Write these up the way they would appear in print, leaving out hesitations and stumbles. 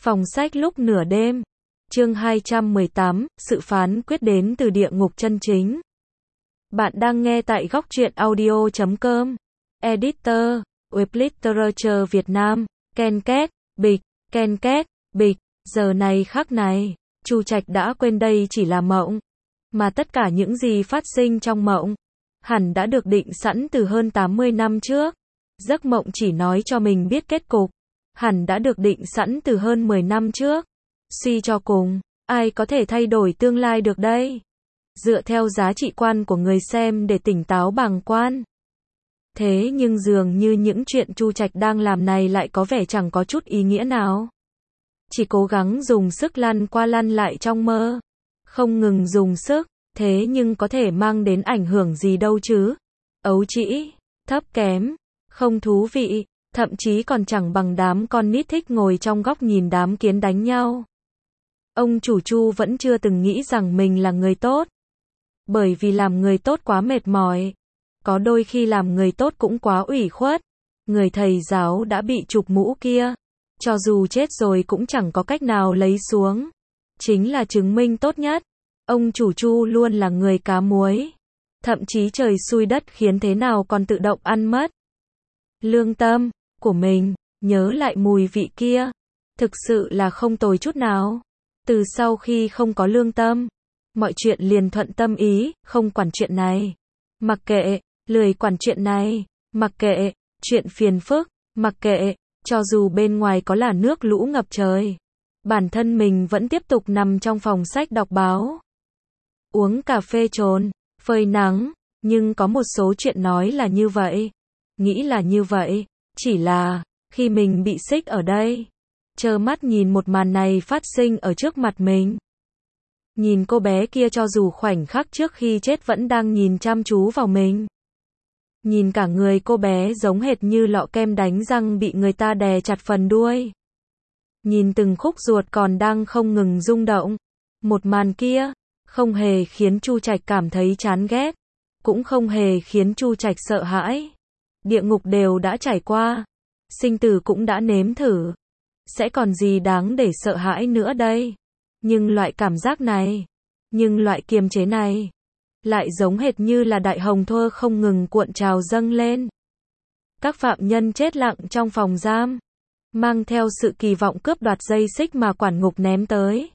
Phòng sách lúc nửa đêm. Chương 218, sự phán quyết đến từ địa ngục chân chính. Bạn đang nghe tại góc truyện audio.com. Editor, Web Literature Việt Nam. Ken két, bịch, ken két, bịch. Giờ này khắc này, Chu Trạch đã quên đây chỉ là mộng. Mà tất cả những gì phát sinh trong mộng, hẳn đã được định sẵn từ hơn 80 năm trước. Giấc mộng chỉ nói cho mình biết kết cục, hẳn đã được định sẵn từ hơn 10 năm trước. Suy cho cùng, ai có thể thay đổi tương lai được đây? Dựa theo giá trị quan của người xem để tỉnh táo bàng quan. Thế nhưng dường như những chuyện Chu Trạch đang làm này lại có vẻ chẳng có chút ý nghĩa nào. Chỉ cố gắng dùng sức lăn qua lăn lại trong mơ. Không ngừng dùng sức, thế nhưng có thể mang đến ảnh hưởng gì đâu chứ? Ấu trĩ, thấp kém, không thú vị, thậm chí còn chẳng bằng đám con nít thích ngồi trong góc nhìn đám kiến đánh nhau. Ông chủ Chu vẫn chưa từng nghĩ rằng mình là người tốt. Bởi vì làm người tốt quá mệt mỏi. Có đôi khi làm người tốt cũng quá ủy khuất. Người thầy giáo đã bị chụp mũ kia, cho dù chết rồi cũng chẳng có cách nào lấy xuống. Chính là chứng minh tốt nhất. Ông chủ Chu luôn là người cá muối. Thậm chí trời xui đất khiến thế nào còn tự động ăn mất. Lương tâm của mình, nhớ lại mùi vị kia, thực sự là không tồi chút nào. Từ sau khi không có lương tâm, mọi chuyện liền thuận tâm ý, không quản chuyện này. Mặc kệ, lười quản chuyện này, mặc kệ, chuyện phiền phức, mặc kệ, cho dù bên ngoài có là nước lũ ngập trời. Bản thân mình vẫn tiếp tục nằm trong phòng sách đọc báo. Uống cà phê trồn, phơi nắng, nhưng có một số chuyện nói là như vậy. Nghĩ là như vậy, chỉ là, khi mình bị xích ở đây, trơ mắt nhìn một màn này phát sinh ở trước mặt mình. Nhìn cô bé kia cho dù khoảnh khắc trước khi chết vẫn đang nhìn chăm chú vào mình. Nhìn cả người cô bé giống hệt như lọ kem đánh răng bị người ta đè chặt phần đuôi. Nhìn từng khúc ruột còn đang không ngừng rung động. Một màn kia, không hề khiến Chu Trạch cảm thấy chán ghét, cũng không hề khiến Chu Trạch sợ hãi. Địa ngục đều đã trải qua, sinh tử cũng đã nếm thử. Sẽ còn gì đáng để sợ hãi nữa đây? Nhưng loại cảm giác này, nhưng loại kiềm chế này, lại giống hệt như là đại hồng thơ không ngừng cuộn trào dâng lên. Các phạm nhân chết lặng trong phòng giam, mang theo sự kỳ vọng cướp đoạt dây xích mà quản ngục ném tới.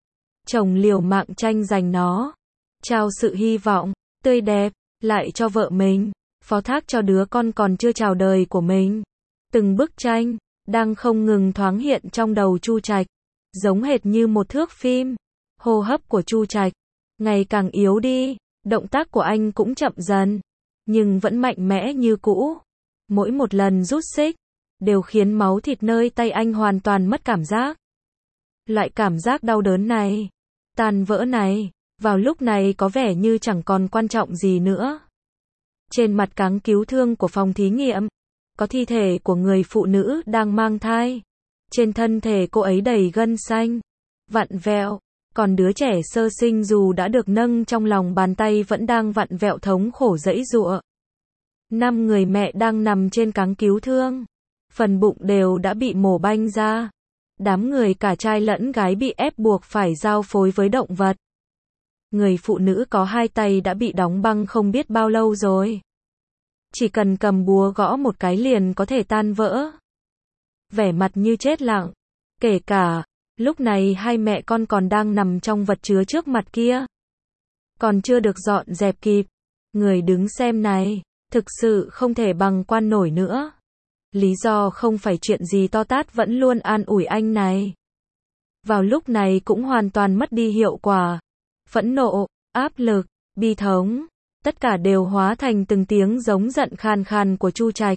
Chồng liều mạng tranh giành nó, trao sự hy vọng tươi đẹp lại cho vợ mình, phó thác cho đứa con còn chưa chào đời của mình. Từng bức tranh đang không ngừng thoáng hiện trong đầu Chu Trạch, giống hệt như một thước phim. Hô hấp của Chu Trạch ngày càng yếu đi, động tác của anh cũng chậm dần, nhưng vẫn mạnh mẽ như cũ. Mỗi một lần rút xích đều khiến máu thịt nơi tay anh hoàn toàn mất cảm giác. Loại cảm giác đau đớn này, tan vỡ này, vào lúc này có vẻ như chẳng còn quan trọng gì nữa. Trên mặt cáng cứu thương của phòng thí nghiệm, có thi thể của người phụ nữ đang mang thai. Trên thân thể cô ấy đầy gân xanh, vặn vẹo, còn đứa trẻ sơ sinh dù đã được nâng trong lòng bàn tay vẫn đang vặn vẹo thống khổ giãy giụa. 5 người mẹ đang nằm trên cáng cứu thương, phần bụng đều đã bị mổ banh ra. Đám người cả trai lẫn gái bị ép buộc phải giao phối với động vật. Người phụ nữ có 2 tay đã bị đóng băng không biết bao lâu rồi. Chỉ cần cầm búa gõ một cái liền có thể tan vỡ. Vẻ mặt như chết lặng. Kể cả, lúc này 2 mẹ con còn đang nằm trong vật chứa trước mặt kia. Còn chưa được dọn dẹp kịp. Người đứng xem này, thực sự không thể bằng quan nổi nữa. Lý do không phải chuyện gì to tát vẫn luôn an ủi anh này. Vào lúc này cũng hoàn toàn mất đi hiệu quả. Phẫn nộ, áp lực, bi thống, tất cả đều hóa thành từng tiếng giống giận khàn khàn của Chu Trạch.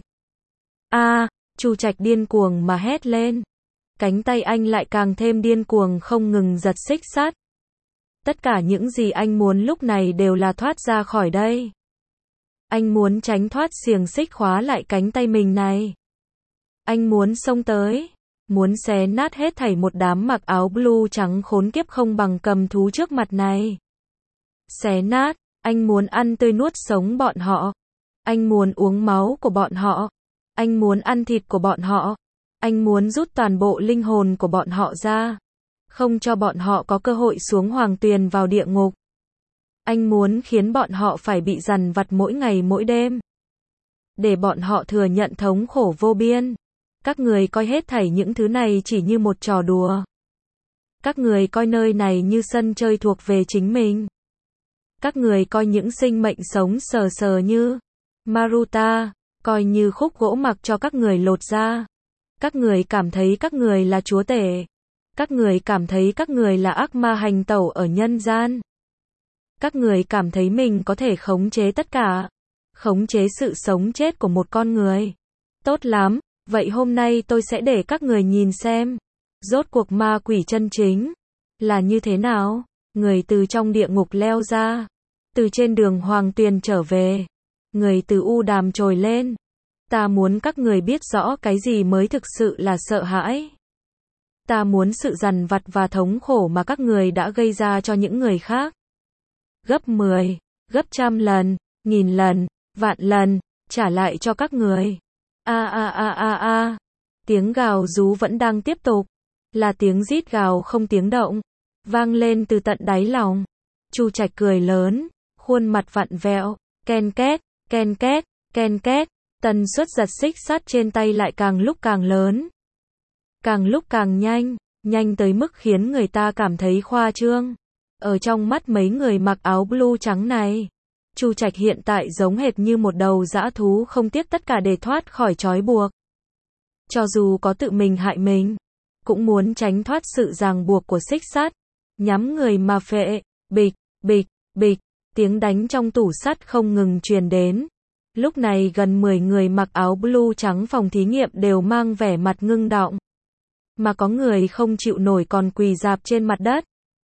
Chu Trạch điên cuồng mà hét lên. Cánh tay anh lại càng thêm điên cuồng không ngừng giật xích sắt. Tất cả những gì anh muốn lúc này đều là thoát ra khỏi đây. Anh muốn tránh thoát xiềng xích khóa lại cánh tay mình này. Anh muốn xông tới, muốn xé nát hết thảy một đám mặc áo blue trắng khốn kiếp không bằng cầm thú trước mặt này. Xé nát, anh muốn ăn tươi nuốt sống bọn họ. Anh muốn uống máu của bọn họ. Anh muốn ăn thịt của bọn họ. Anh muốn rút toàn bộ linh hồn của bọn họ ra, không cho bọn họ có cơ hội xuống hoàng tuyền vào địa ngục. Anh muốn khiến bọn họ phải bị dằn vặt mỗi ngày mỗi đêm, để bọn họ thừa nhận thống khổ vô biên. Các người coi hết thảy những thứ này chỉ như một trò đùa. Các người coi nơi này như sân chơi thuộc về chính mình. Các người coi những sinh mệnh sống sờ sờ như Maruta, coi như khúc gỗ mặc cho các người lột ra. Các người cảm thấy các người là chúa tể. Các người cảm thấy các người là ác ma hành tẩu ở nhân gian. Các người cảm thấy mình có thể khống chế tất cả, khống chế sự sống chết của một con người. Tốt lắm, vậy hôm nay tôi sẽ để các người nhìn xem, rốt cuộc ma quỷ chân chính là như thế nào. Người từ trong địa ngục leo ra, từ trên đường hoàng tuyền trở về, người từ u đàm trồi lên. Ta muốn các người biết rõ cái gì mới thực sự là sợ hãi. Ta muốn sự dằn vặt và thống khổ mà các người đã gây ra cho những người khác. Gấp 10, gấp trăm lần, nghìn lần, vạn lần, trả lại cho các người. A. Tiếng gào rú vẫn đang tiếp tục. Là tiếng rít gào không tiếng động, vang lên từ tận đáy lòng. Chu Trạch cười lớn, khuôn mặt vặn vẹo, ken két, ken két, ken két. Tần suất giật xích sắt trên tay lại càng lúc càng lớn. Càng lúc càng nhanh, nhanh tới mức khiến người ta cảm thấy khoa trương. Ở trong mắt mấy người mặc áo blue trắng này, Chu Trạch hiện tại giống hệt như một đầu dã thú không tiếc tất cả để thoát khỏi trói buộc. Cho dù có tự mình hại mình, cũng muốn tránh thoát sự ràng buộc của xích sắt. Nhắm người mà phệ, bịch, bịch, bịch, tiếng đánh trong tủ sắt không ngừng truyền đến. Lúc này gần 10 người mặc áo blue trắng phòng thí nghiệm đều mang vẻ mặt ngưng đọng. Mà có người không chịu nổi còn quỳ rạp trên mặt đất.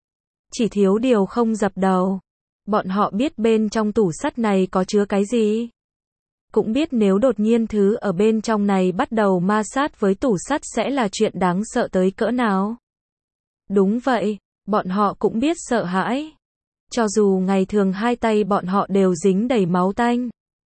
Chỉ thiếu điều không dập đầu. Bọn họ biết bên trong tủ sắt này có chứa cái gì. Cũng biết nếu đột nhiên thứ ở bên trong này bắt đầu ma sát với tủ sắt sẽ là chuyện đáng sợ tới cỡ nào. Đúng vậy, bọn họ cũng biết sợ hãi. Cho dù ngày thường hai tay bọn họ đều dính đầy máu tanh.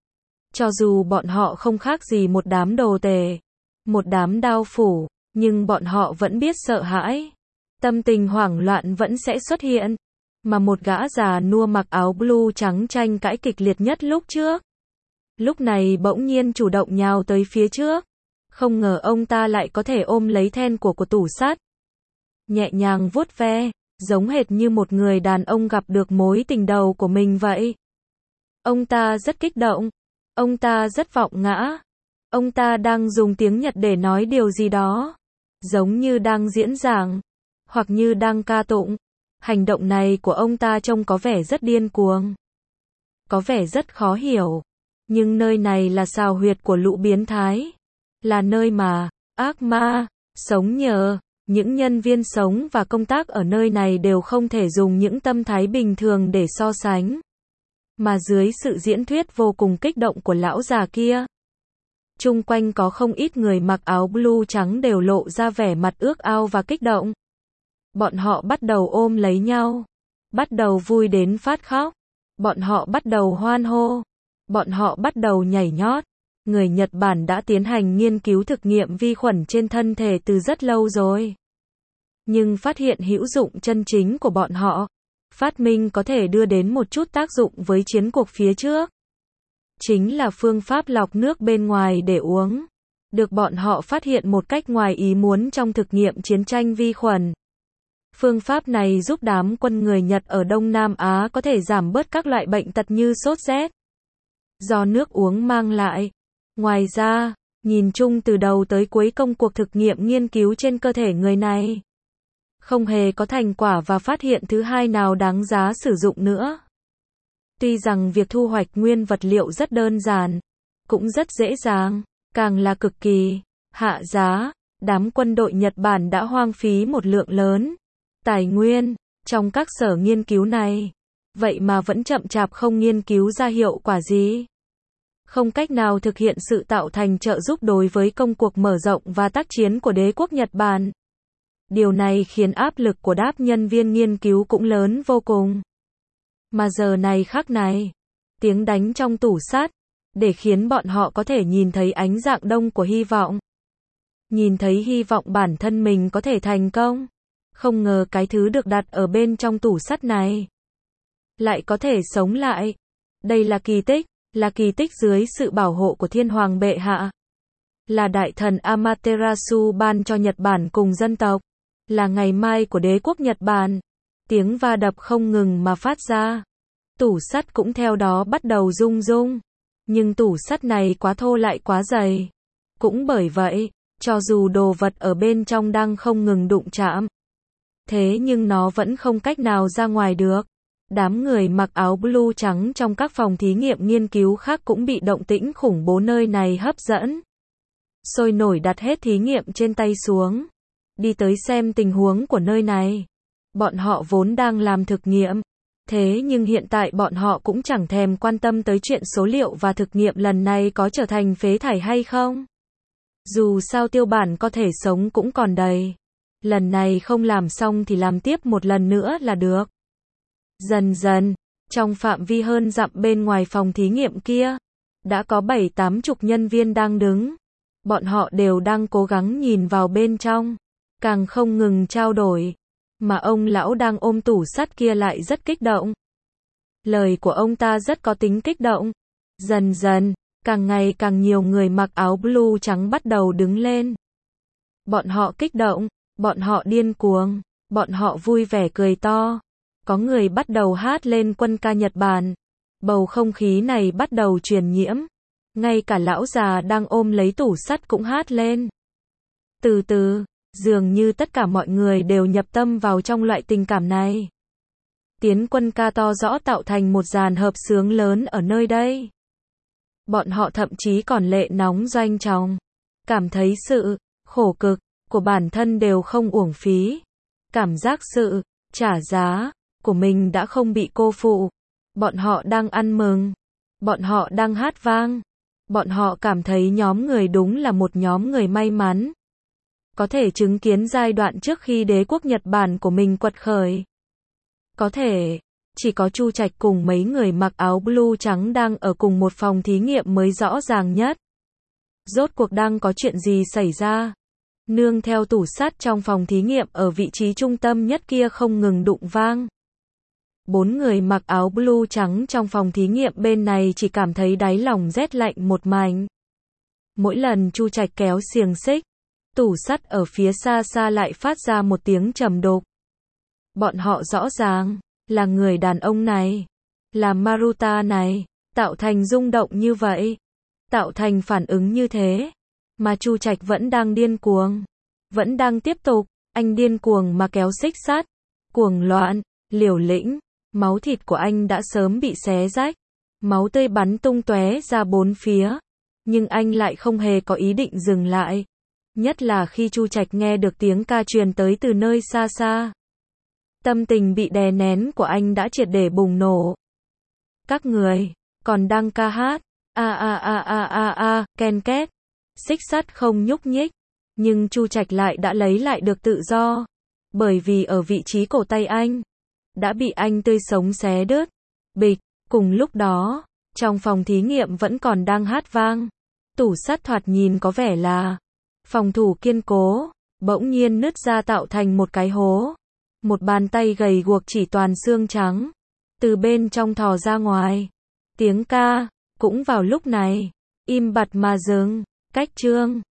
Cho dù bọn họ không khác gì một đám đồ tể, một đám đao phủ, nhưng bọn họ vẫn biết sợ hãi. Tâm tình hoảng loạn vẫn sẽ xuất hiện. Mà một gã già nua mặc áo blue trắng tranh cãi kịch liệt nhất lúc trước. Lúc này bỗng nhiên chủ động nhào tới phía trước. Không ngờ ông ta lại có thể ôm lấy then của tủ sắt. Nhẹ nhàng vuốt ve, giống hệt như một người đàn ông gặp được mối tình đầu của mình vậy. Ông ta rất kích động. Ông ta rất vọng ngã. Ông ta đang dùng tiếng Nhật để nói điều gì đó. Giống như đang diễn giảng. Hoặc như đang ca tụng. Hành động này của ông ta trông có vẻ rất điên cuồng. Có vẻ rất khó hiểu. Nhưng nơi này là xào huyệt của lũ biến thái. Là nơi mà ác ma sống nhờ. Những nhân viên sống và công tác ở nơi này đều không thể dùng những tâm thái bình thường để so sánh. Mà dưới sự diễn thuyết vô cùng kích động của lão già kia, chung quanh có không ít người mặc áo blue trắng đều lộ ra vẻ mặt ước ao và kích động. Bọn họ bắt đầu ôm lấy nhau, bắt đầu vui đến phát khóc, bọn họ bắt đầu hoan hô, bọn họ bắt đầu nhảy nhót. Người Nhật Bản đã tiến hành nghiên cứu thực nghiệm vi khuẩn trên thân thể từ rất lâu rồi. Nhưng phát hiện hữu dụng chân chính của bọn họ, phát minh có thể đưa đến một chút tác dụng với chiến cuộc phía trước. Chính là phương pháp lọc nước bên ngoài để uống. Được bọn họ phát hiện một cách ngoài ý muốn trong thực nghiệm chiến tranh vi khuẩn. Phương pháp này giúp đám quân người Nhật ở Đông Nam Á có thể giảm bớt các loại bệnh tật như sốt rét do nước uống mang lại. Ngoài ra, nhìn chung từ đầu tới cuối công cuộc thực nghiệm nghiên cứu trên cơ thể người này, không hề có thành quả và phát hiện thứ hai nào đáng giá sử dụng nữa. Tuy rằng việc thu hoạch nguyên vật liệu rất đơn giản, cũng rất dễ dàng, càng là cực kỳ hạ giá, đám quân đội Nhật Bản đã hoang phí một lượng lớn tài nguyên trong các sở nghiên cứu này. Vậy mà vẫn chậm chạp không nghiên cứu ra hiệu quả gì. Không cách nào thực hiện sự tạo thành trợ giúp đối với công cuộc mở rộng và tác chiến của đế quốc Nhật Bản. Điều này khiến áp lực của đám nhân viên nghiên cứu cũng lớn vô cùng. Mà giờ này khắc này, tiếng đánh trong tủ sắt, để khiến bọn họ có thể nhìn thấy ánh rạng đông của hy vọng. nhìn thấy hy vọng bản thân mình có thể thành công. Không ngờ cái thứ được đặt ở bên trong tủ sắt này lại có thể sống lại. Đây là kỳ tích dưới sự bảo hộ của Thiên Hoàng bệ hạ. Là đại thần Amaterasu ban cho Nhật Bản cùng dân tộc. Là ngày mai của đế quốc Nhật Bản. Tiếng va đập không ngừng mà phát ra. Tủ sắt cũng theo đó bắt đầu rung rung. Nhưng tủ sắt này quá thô lại quá dày. Cũng bởi vậy, cho dù đồ vật ở bên trong đang không ngừng đụng chạm, thế nhưng nó vẫn không cách nào ra ngoài được. Đám người mặc áo blue trắng trong các phòng thí nghiệm nghiên cứu khác cũng bị động tĩnh khủng bố nơi này hấp dẫn. Sôi nổi đặt hết thí nghiệm trên tay xuống. Đi tới xem tình huống của nơi này. Bọn họ vốn đang làm thực nghiệm. Thế nhưng hiện tại bọn họ cũng chẳng thèm quan tâm tới chuyện số liệu và thực nghiệm lần này có trở thành phế thải hay không. Dù sao tiêu bản có thể sống cũng còn đầy. Lần này không làm xong thì làm tiếp một lần nữa là được. Dần dần, trong phạm vi hơn dặm bên ngoài phòng thí nghiệm kia, đã có 7-80 nhân viên đang đứng. Bọn họ đều đang cố gắng nhìn vào bên trong, càng không ngừng trao đổi. Mà ông lão đang ôm tủ sắt kia lại rất kích động. Lời của ông ta rất có tính kích động. Dần dần, càng ngày càng nhiều người mặc áo blue trắng bắt đầu đứng lên. Bọn họ kích động, bọn họ điên cuồng, bọn họ vui vẻ cười to. Có người bắt đầu hát lên quân ca Nhật Bản. Bầu không khí này bắt đầu truyền nhiễm. Ngay cả lão già đang ôm lấy tủ sắt cũng hát lên. Từ từ, dường như tất cả mọi người đều nhập tâm vào trong loại tình cảm này. Tiến quân ca to rõ tạo thành một dàn hợp xướng lớn ở nơi đây. Bọn họ thậm chí còn lệ nóng doanh trọng. Cảm thấy sự khổ cực của bản thân đều không uổng phí. Cảm giác sự trả giá của mình đã không bị cô phụ. Bọn họ đang ăn mừng. Bọn họ đang hát vang. Bọn họ cảm thấy nhóm người đúng là một nhóm người may mắn. Có thể chứng kiến giai đoạn trước khi đế quốc Nhật Bản của mình quật khởi. Có thể, chỉ có Chu Trạch cùng mấy người mặc áo blue trắng đang ở cùng một phòng thí nghiệm mới rõ ràng nhất. Rốt cuộc đang có chuyện gì xảy ra? Nương theo tủ sắt trong phòng thí nghiệm ở vị trí trung tâm nhất kia không ngừng đụng vang. 4 người mặc áo blue trắng trong phòng thí nghiệm bên này chỉ cảm thấy đáy lòng rét lạnh một mảnh. Mỗi lần Chu Trạch kéo xiềng xích, tủ sắt ở phía xa xa lại phát ra một tiếng trầm đục. Bọn họ rõ ràng là người đàn ông này, là Maruta này, tạo thành rung động như vậy, tạo thành phản ứng như thế, mà Chu Trạch vẫn đang điên cuồng, vẫn đang tiếp tục, anh điên cuồng mà kéo xích sắt, cuồng loạn, liều lĩnh, máu thịt của anh đã sớm bị xé rách, máu tươi bắn tung tóe ra bốn phía, nhưng anh lại không hề có ý định dừng lại. Nhất là khi Chu Trạch nghe được tiếng ca truyền tới từ nơi xa xa. Tâm tình bị đè nén của anh đã triệt để bùng nổ. Các người còn đang ca hát, ken két. Xích sắt không nhúc nhích, nhưng Chu Trạch lại đã lấy lại được tự do, bởi vì ở vị trí cổ tay anh đã bị anh tươi sống xé đứt. Bịch, cùng lúc đó, trong phòng thí nghiệm vẫn còn đang hát vang. Tủ sắt thoạt nhìn có vẻ là phòng thủ kiên cố, bỗng nhiên nứt ra tạo thành một cái hố. Một bàn tay gầy guộc chỉ toàn xương trắng, từ bên trong thò ra ngoài. Tiếng ca, cũng vào lúc này, im bặt mà dừng. Cách chương